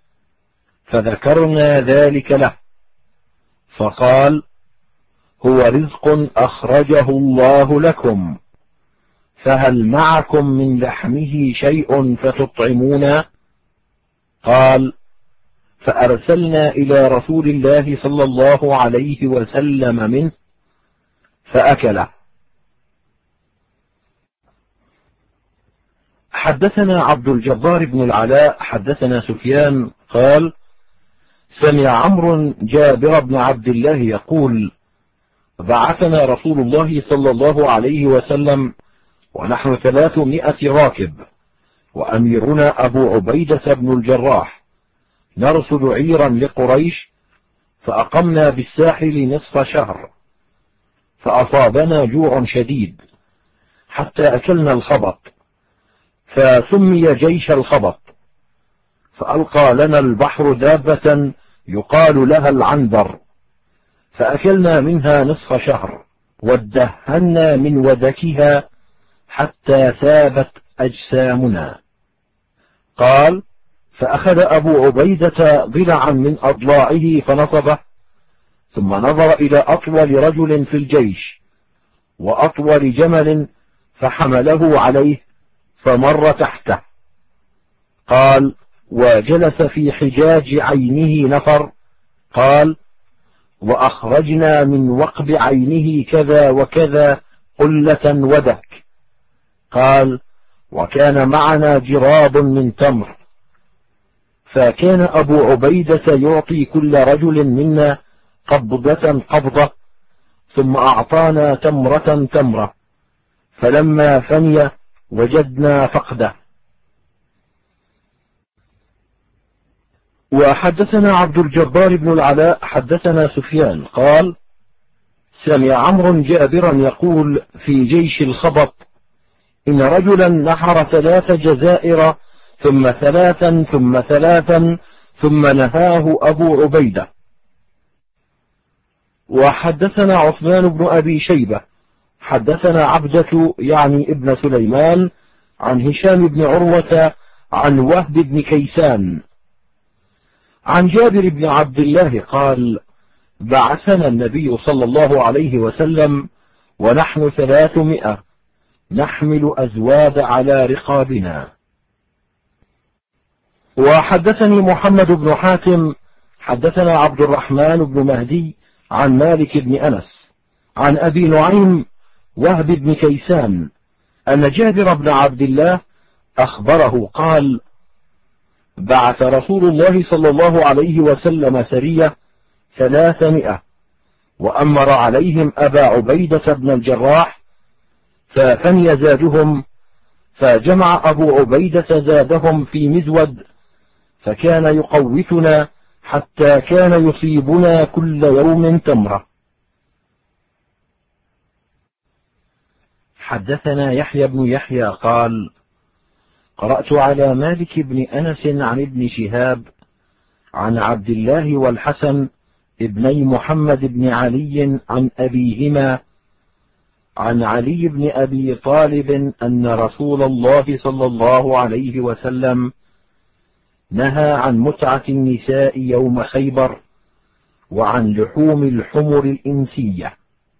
فذكرنا ذلك له، فقال: هو رزق أخرجه الله لكم، فهل معكم من لحمه شيء فتطعمون؟ قال: فأرسلنا إلى رسول الله صلى الله عليه وسلم منه فأكله. حدثنا عبد الجبار بن العلاء حدثنا سفيان قال: سمع عمرو جابر بن عبد الله يقول: بعثنا رسول الله صلى الله عليه وسلم ونحن 300 راكب، وأميرنا أبو عبيدة بن الجراح، نرسل عيرا لقريش، فأقمنا بالساحل نصف شهر، فأصابنا جوع شديد حتى أكلنا الخبط، فسمي جيش الخبط. فألقى لنا البحر دابة يقال لها العنبر، فأكلنا منها نصف شهر، وادهنا من ودكها حتى ثابت أجسامنا. قال: فأخذ أبو عبيدة ضلعا من أضلاعه فنصبه، ثم نظر إلى أطول رجل في الجيش وأطول جمل فحمله عليه فمر تحته. قال: وجلس في حجاج عينه نفر. قال: وأخرجنا من وقب عينه كذا وكذا قلة ودك. قال: وكان معنا جراب من تمر، فكان أبو عبيدة يعطي كل رجل منا قبضة قبضة، ثم أعطانا تمرة تمرة، فلما فني وجدنا فقده. وحدثنا عبد الجبار بن العلاء حدثنا سفيان قال: سمع عمرو جابرا يقول في جيش الخبط: إن رجلا نحر 3 جزائر ثم 3 ثم 3 ثم نهاه أبو عبيدة. وحدثنا عثمان بن أبي شيبة حدثنا عبدة يعني ابن سليمان عن هشام بن عروة عن وهب بن كيسان عن جابر بن عبد الله قال: بعثنا النبي صلى الله عليه وسلم ونحن 300 نحمل أزواد على رقابنا. وحدثني محمد بن حاتم حدثنا عبد الرحمن بن مهدي عن مالك بن أنس عن أبي نعيم وهب بن كيسان أن جابر بن عبد الله أخبره قال: بعث رسول الله صلى الله عليه وسلم سرية 300 وأمر عليهم أبا عبيدة بن الجراح، ففني زادهم، فجمع أبو عبيدة زادهم في مزود، فكان يقوتنا حتى كان يصيبنا كل يوم تمرة. حدثنا يحيى بن يحيى قال: قرأت على مالك بن أنس عن ابن شهاب عن عبد الله والحسن ابني محمد بن علي عن أبيهما عن علي بن أبي طالب أن رسول الله صلى الله عليه وسلم نهى عن متعة النساء يوم خيبر وعن لحوم الحمر الإنسية.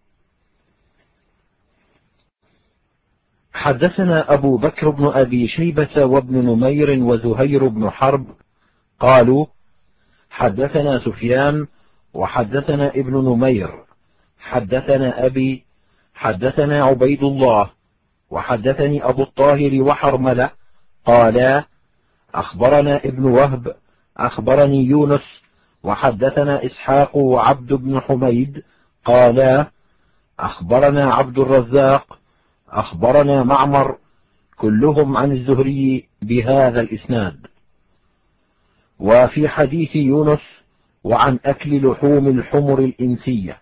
حدثنا أبو بكر بن أبي شيبة وابن نمير وزهير بن حرب قالوا: حدثنا سفيان وحدثنا ابن نمير حدثنا أبي حدثنا عبيد الله وحدثني أبو الطاهر وحرملة قالا: أخبرنا ابن وهب أخبرني يونس وحدثنا إسحاق وعبد بن حميد قالا أخبرنا عبد الرزاق أخبرنا معمر كلهم عن الزهري بهذا الإسناد. وفي حديث يونس وعن أكل لحوم الحمر الإنسية.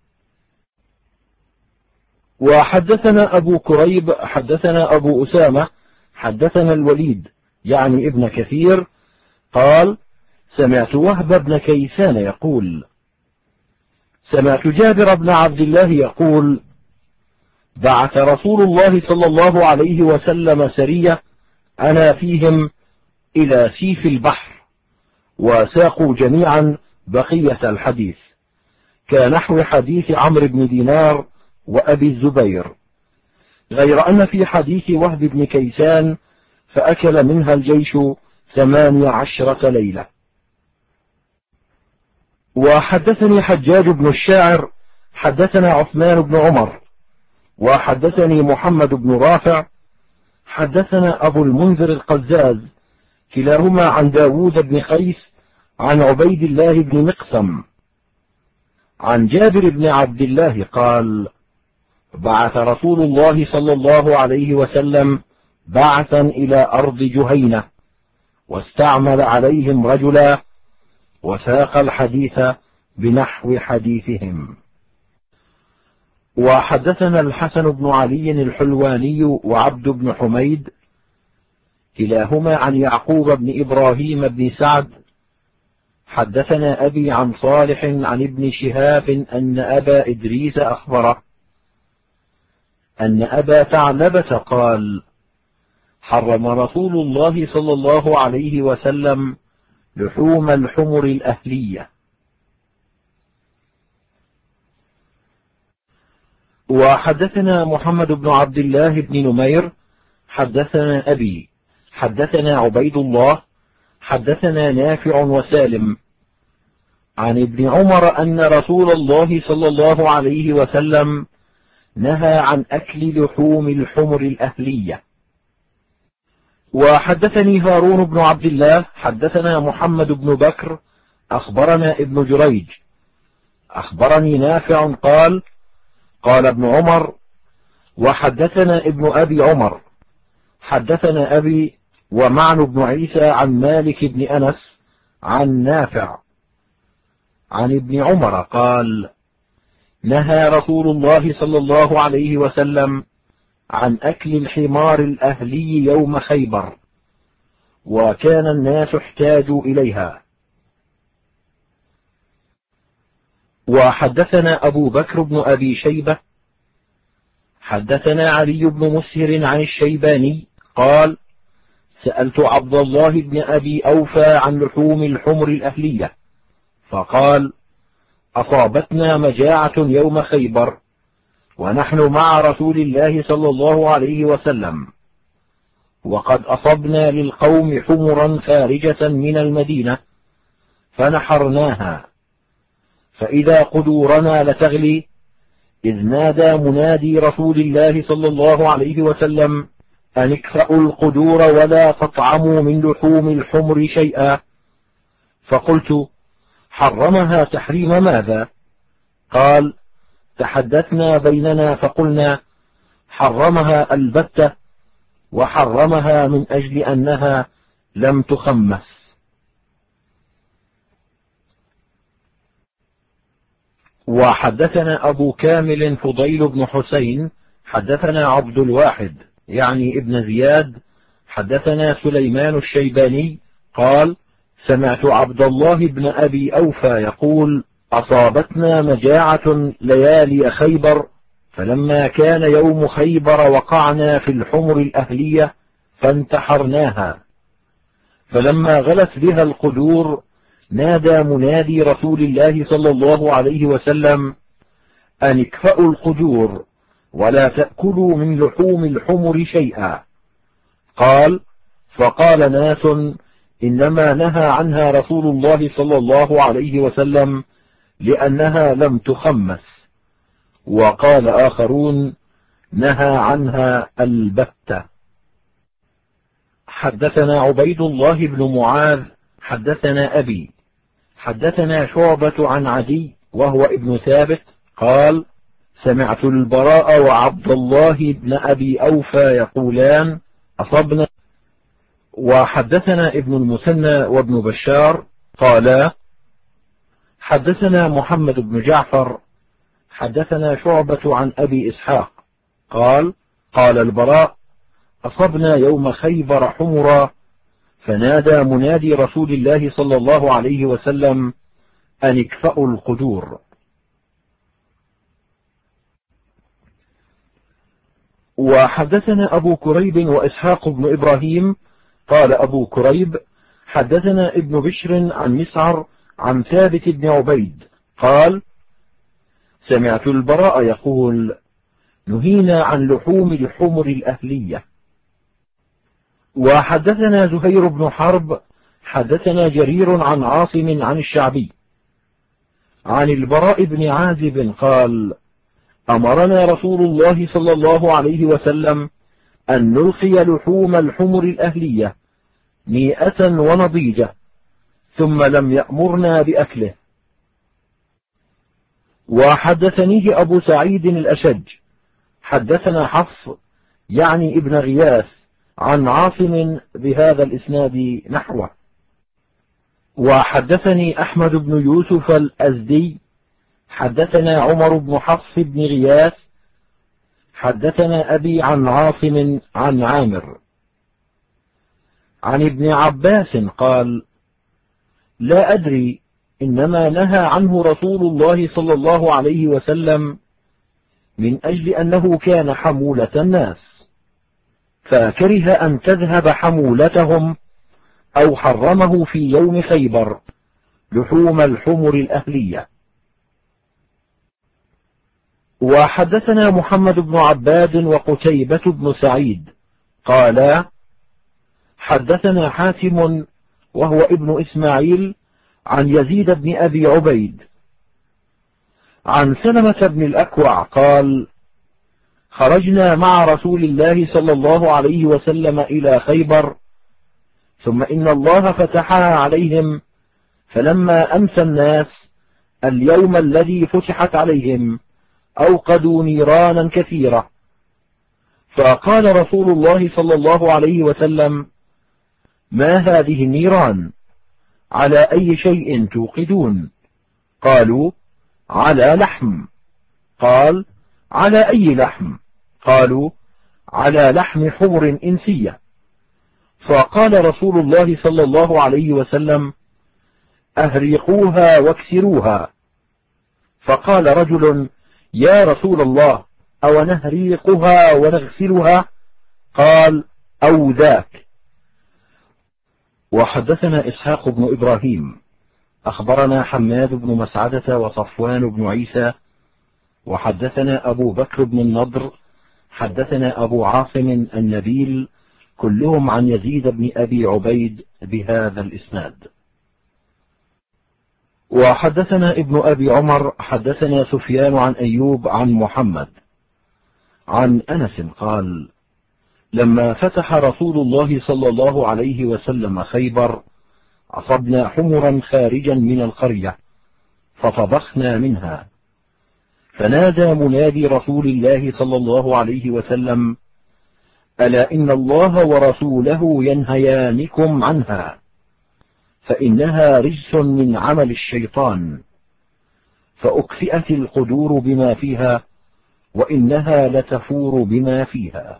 وحدثنا أبو كريب حدثنا أبو أسامة حدثنا الوليد يعني ابن كثير قال سمعت وهب بن كيسان يقول سمعت جابر بن عبد الله يقول بعث رسول الله صلى الله عليه وسلم سرية أنا فيهم إلى سيف البحر، وساقوا جميعا بقية الحديث كنحو حديث عمرو بن دينار وأبي الزبير، غير أن في حديث وهب بن كيسان فأكل منها الجيش 18 ليلة. وحدثني حجاج بن الشاعر حدثنا عثمان بن عمر وحدثني محمد بن رافع حدثنا أبو المنذر القزاز كلاهما عن داود بن قيس عن عبيد الله بن مقسم عن جابر بن عبد الله قال بعث رسول الله صلى الله عليه وسلم بعثا إلى أرض جهينة واستعمل عليهم رجلا وساق الحديث بنحو حديثهم. وحدثنا الحسن بن علي الحلواني وعبد بن حميد كلاهما عن يعقوب بن إبراهيم بن سعد حدثنا أبي عن صالح عن ابن شهاب أن أبا إدريس أخبره أن أبا ثعلبة قال حرم رسول الله صلى الله عليه وسلم لحوم الحمر الأهلية. وحدثنا محمد بن عبد الله بن نمير حدثنا أبي حدثنا عبيد الله حدثنا نافع وسالم عن ابن عمر أن رسول الله صلى الله عليه وسلم نهى عن أكل لحوم الحمر الأهلية. وحدثني هارون بن عبد الله حدثنا محمد بن بكر أخبرنا ابن جريج أخبرني نافع قال قال ابن عمر وحدثنا ابن أبي عمر حدثنا أبي ومعن بن عيسى عن مالك بن أنس عن نافع عن ابن عمر قال نهى رسول الله صلى الله عليه وسلم عن أكل الحمار الأهلي يوم خيبر، وكان الناس احتاجوا إليها. وحدثنا أبو بكر بن أبي شيبة حدثنا علي بن مسهر عن الشيباني قال سألت عبد الله بن أبي أوفى عن لحوم الحمر الأهلية فقال أصابتنا مجاعة يوم خيبر ونحن مع رسول الله صلى الله عليه وسلم، وقد أصبنا للقوم حمرا خارجة من المدينة فنحرناها، فإذا قدورنا لتغلي إذ نادى منادي رسول الله صلى الله عليه وسلم أن اكفأوا القدور ولا تطعموا من لحوم الحمر شيئا، فقلت حرمها تحريم ماذا؟ قال تحدثنا بيننا فقلنا حرمها البتة، وحرمها من أجل أنها لم تخمس. وحدثنا أبو كامل فضيل بن حسين حدثنا عبد الواحد يعني ابن زياد حدثنا سليمان الشيباني قال سمعت عبد الله بن أبي أوفى يقول أصابتنا مجاعة ليالي خيبر، فلما كان يوم خيبر وقعنا في الحمر الأهلية فانتحرناها، فلما غلت بها القدور نادى منادي رسول الله صلى الله عليه وسلم أن اكفأوا القدور ولا تأكلوا من لحوم الحمر شيئا. قال فقال ناس إنما نهى عنها رسول الله صلى الله عليه وسلم لأنها لم تخمس، وقال آخرون نهى عنها البتة. حدثنا عبيد الله بن معاذ حدثنا أبي حدثنا شعبة عن عدي وهو ابن ثابت قال سمعت البراء وعبد الله بن أبي أوفى يقولان أصبنا. وحدثنا ابن المثنى وابن بشار قالا حدثنا محمد بن جعفر حدثنا شعبة عن أبي إسحاق قال قال البراء أصبنا يوم خيبر حمرا فنادى منادي رسول الله صلى الله عليه وسلم أن اكفأوا القدور. وحدثنا أبو كريب وإسحاق بن إبراهيم قال أبو كريب حدثنا ابن بشر عن مسعر عن ثابت بن عبيد قال سمعت البراء يقول نهينا عن لحوم الحمر الأهلية. وحدثنا زهير بن حرب حدثنا جرير عن عاصم عن الشعبي عن البراء بن عازب قال أمرنا رسول الله صلى الله عليه وسلم أن نلقي لحوم الحمر الأهلية 100 ونضيجة ثم لم يأمرنا بأكله. وحدثنيه أبو سعيد الأشج حدثنا حفص يعني ابن غياث عن عاصم بهذا الإسناد نحوه. وحدثني أحمد بن يوسف الأزدي حدثنا عمر بن حفص بن غياث حدثنا أبي عن عاصم عن عامر عن ابن عباس قال لا أدري إنما نهى عنه رسول الله صلى الله عليه وسلم من أجل أنه كان حمولة الناس فكره أن تذهب حمولتهم أو حرمه في يوم خيبر لحوم الحمر الأهلية. وحدثنا محمد بن عباد وقتيبة بن سعيد قالا حدثنا حاتم وهو ابن إسماعيل عن يزيد بن أبي عبيد عن سلمة بن الأكوع قال خرجنا مع رسول الله صلى الله عليه وسلم إلى خيبر ثم إن الله فتحها عليهم فلما أمسى الناس اليوم الذي فتحت عليهم أوقدوا نيرانا كثيرة فقال رسول الله صلى الله عليه وسلم ما هذه النيران على أي شيء توقدون؟ قالوا على لحم. قال على أي لحم؟ قالوا على لحم حمر إنسية. فقال رسول الله صلى الله عليه وسلم أهريقوها واكسروها. فقال رجل يا رسول الله أو نهريقها ونغسلها؟ قال أو ذاك. وحدثنا إسحاق بن إبراهيم أخبرنا حماد بن مسعدة وصفوان بن عيسى وحدثنا أبو بكر بن النضر حدثنا أبو عاصم النبيل كلهم عن يزيد بن أبي عبيد بهذا الإسناد. وحدثنا ابن أبي عمر حدثنا سفيان عن أيوب عن محمد عن أنس قال لما فتح رسول الله صلى الله عليه وسلم خيبر أصبنا حمرا خارجا من القرية فطبخنا منها فنادى منادي رسول الله صلى الله عليه وسلم ألا إن الله ورسوله ينهيانكم عنها فإنها رجس من عمل الشيطان فأكفئت القدور بما فيها وإنها لتفور بما فيها.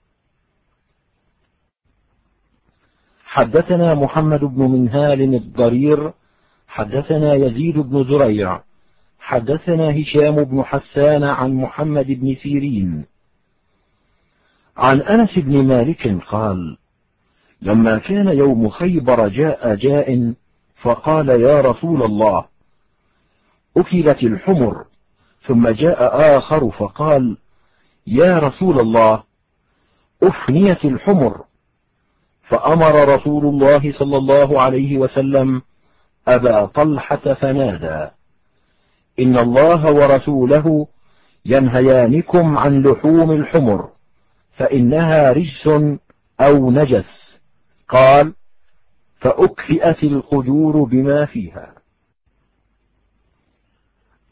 حدثنا محمد بن منهال الضرير حدثنا يزيد بن زريع حدثنا هشام بن حسان عن محمد بن سيرين عن أنس بن مالك قال لما كان يوم خيبر جاء جاء فقال يا رسول الله أكلت الحمر ثم جاء آخر فقال يا رسول الله أفنيت الحمر فأمر رسول الله صلى الله عليه وسلم أبا طلحة فنادى إن الله ورسوله ينهيانكم عن لحوم الحمر فإنها رجس أو نجس. قال فأكفئت القدور بما فيها.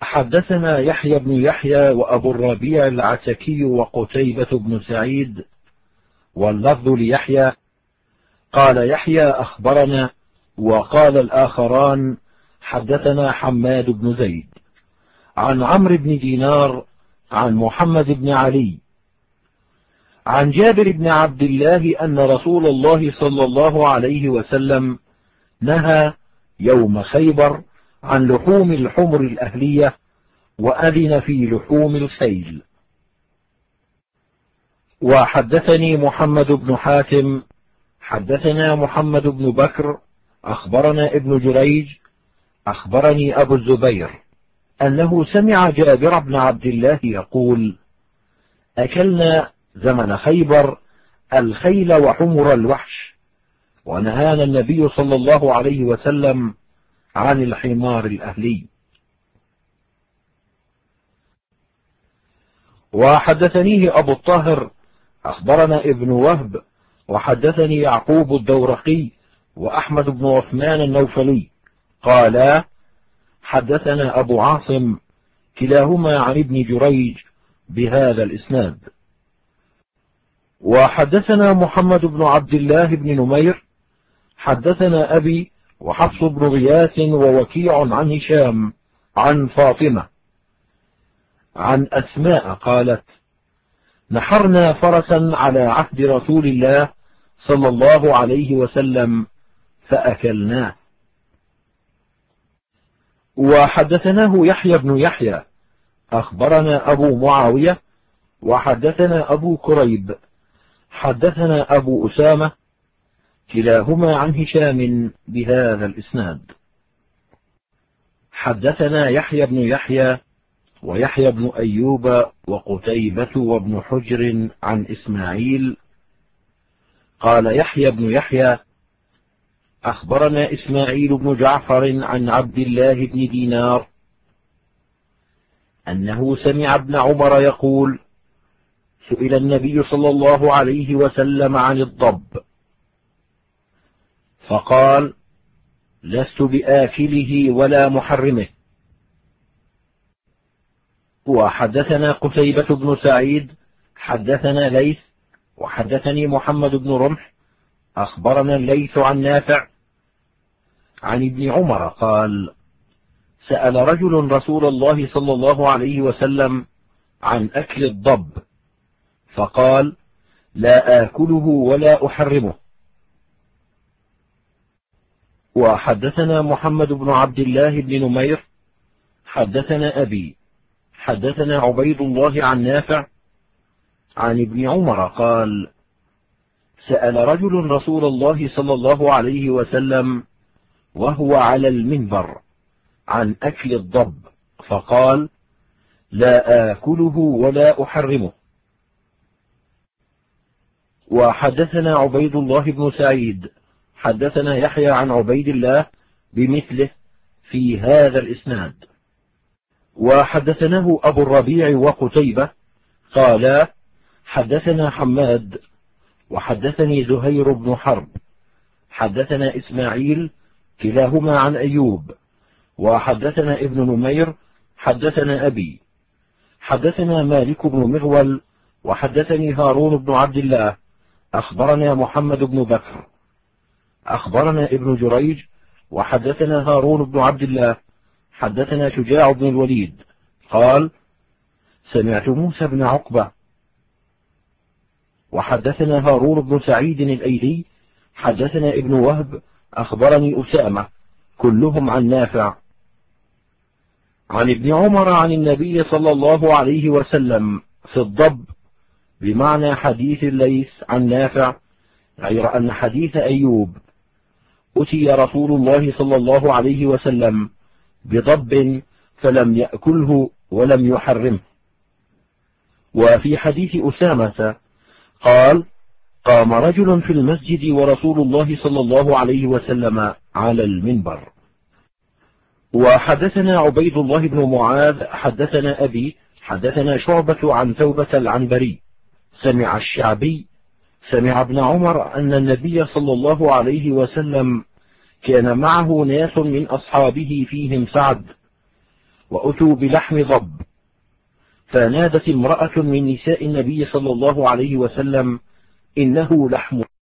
حدثنا يحيى بن يحيى وأبو الربيع العتكي وقتيبة بن سعيد، واللفظ ليحيى. قال يحيى أخبرنا، وقال الآخران حدثنا حماد بن زيد عن عمرو بن دينار عن محمد بن علي عن جابر بن عبد الله أن رسول الله صلى الله عليه وسلم نهى يوم خيبر عن لحوم الحمر الأهلية، وأذن في لحوم الخيل. وحدثني محمد بن حاتم حدثنا محمد بن بكر أخبرنا ابن جريج أخبرني أبو الزبير أنه سمع جابر بن عبد الله يقول: أكلنا زمن خيبر الخيل وحمر الوحش، ونهانا النبي صلى الله عليه وسلم عن الحمار الأهلي. وحدثنيه أبو الطاهر أخبرنا ابن وهب وحدثني يعقوب الدورقي وأحمد بن عثمان النوفلي قالا: حدثنا أبو عاصم كلاهما عن ابن جريج بهذا الإسناد. وحدثنا محمد بن عبد الله بن نمير حدثنا أبي وحفص بن غياث ووكيع عن هشام عن فاطمة عن أسماء قالت: نحرنا فرسا على عهد رسول الله صلى الله عليه وسلم فأكلناه. وحدثناه يحيى بن يحيى أخبرنا أبو معاوية وحدثنا أبو كريب حدثنا أبو أسامة كلاهما عن هشام بهذا الإسناد. حدثنا يحيى بن يحيى ويحيى بن أيوب وقتيبة وابن حجر عن إسماعيل قال يحيى بن يحيى أخبرنا إسماعيل بن جعفر عن عبد الله بن دينار أنه سمع ابن عمر يقول: سئل النبي صلى الله عليه وسلم عن الضب فقال: لست بآكله ولا محرمه. وحدثنا قتيبة بن سعيد حدثنا ليث وحدثني محمد بن رمح أخبرنا الليث عن نافع عن ابن عمر قال: سأل رجل رسول الله صلى الله عليه وسلم عن أكل الضب فقال: لا آكله ولا أحرمه. وحدثنا محمد بن عبد الله بن نمير حدثنا أبي حدثنا عبيد الله عن نافع عن ابن عمر قال: سأل رجل رسول الله صلى الله عليه وسلم وهو على المنبر عن أكل الضب فقال: لا آكله ولا أحرمه. وحدثنا عبيد الله بن سعيد حدثنا يحيى عن عبيد الله بمثله في هذا الإسناد. وحدثناه أبو الربيع وقتيبة قالا: حدثنا حماد وحدثني زهير بن حرب حدثنا إسماعيل كلاهما عن أيوب وحدثنا ابن نمير حدثنا أبي حدثنا مالك بن مغول وحدثني هارون بن عبد الله أخبرنا محمد بن بكر أخبرنا ابن جريج وحدثنا هارون بن عبد الله حدثنا شجاع بن الوليد قال: سمعت موسى بن عقبة وحدثنا هارون بن سعيد الأيلي حدثنا ابن وهب أخبرني أسامة كلهم عن نافع عن ابن عمر عن النبي صلى الله عليه وسلم في الضب بمعنى حديث الليث عن نافع، غير أن حديث أيوب: أتي رسول الله صلى الله عليه وسلم بضب فلم يأكله ولم يحرمه. وفي حديث أسامة قال: قام رجل في المسجد ورسول الله صلى الله عليه وسلم على المنبر. وحدثنا عبيد الله بن معاذ حدثنا أبي حدثنا شعبة عن توبة العنبري سمع الشعبي سمع ابن عمر أن النبي صلى الله عليه وسلم كان معه ناس من أصحابه فيهم سعد، وأتوا بلحم ضب، فنادت امرأة من نساء النبي صلى الله عليه وسلم: إنه لحم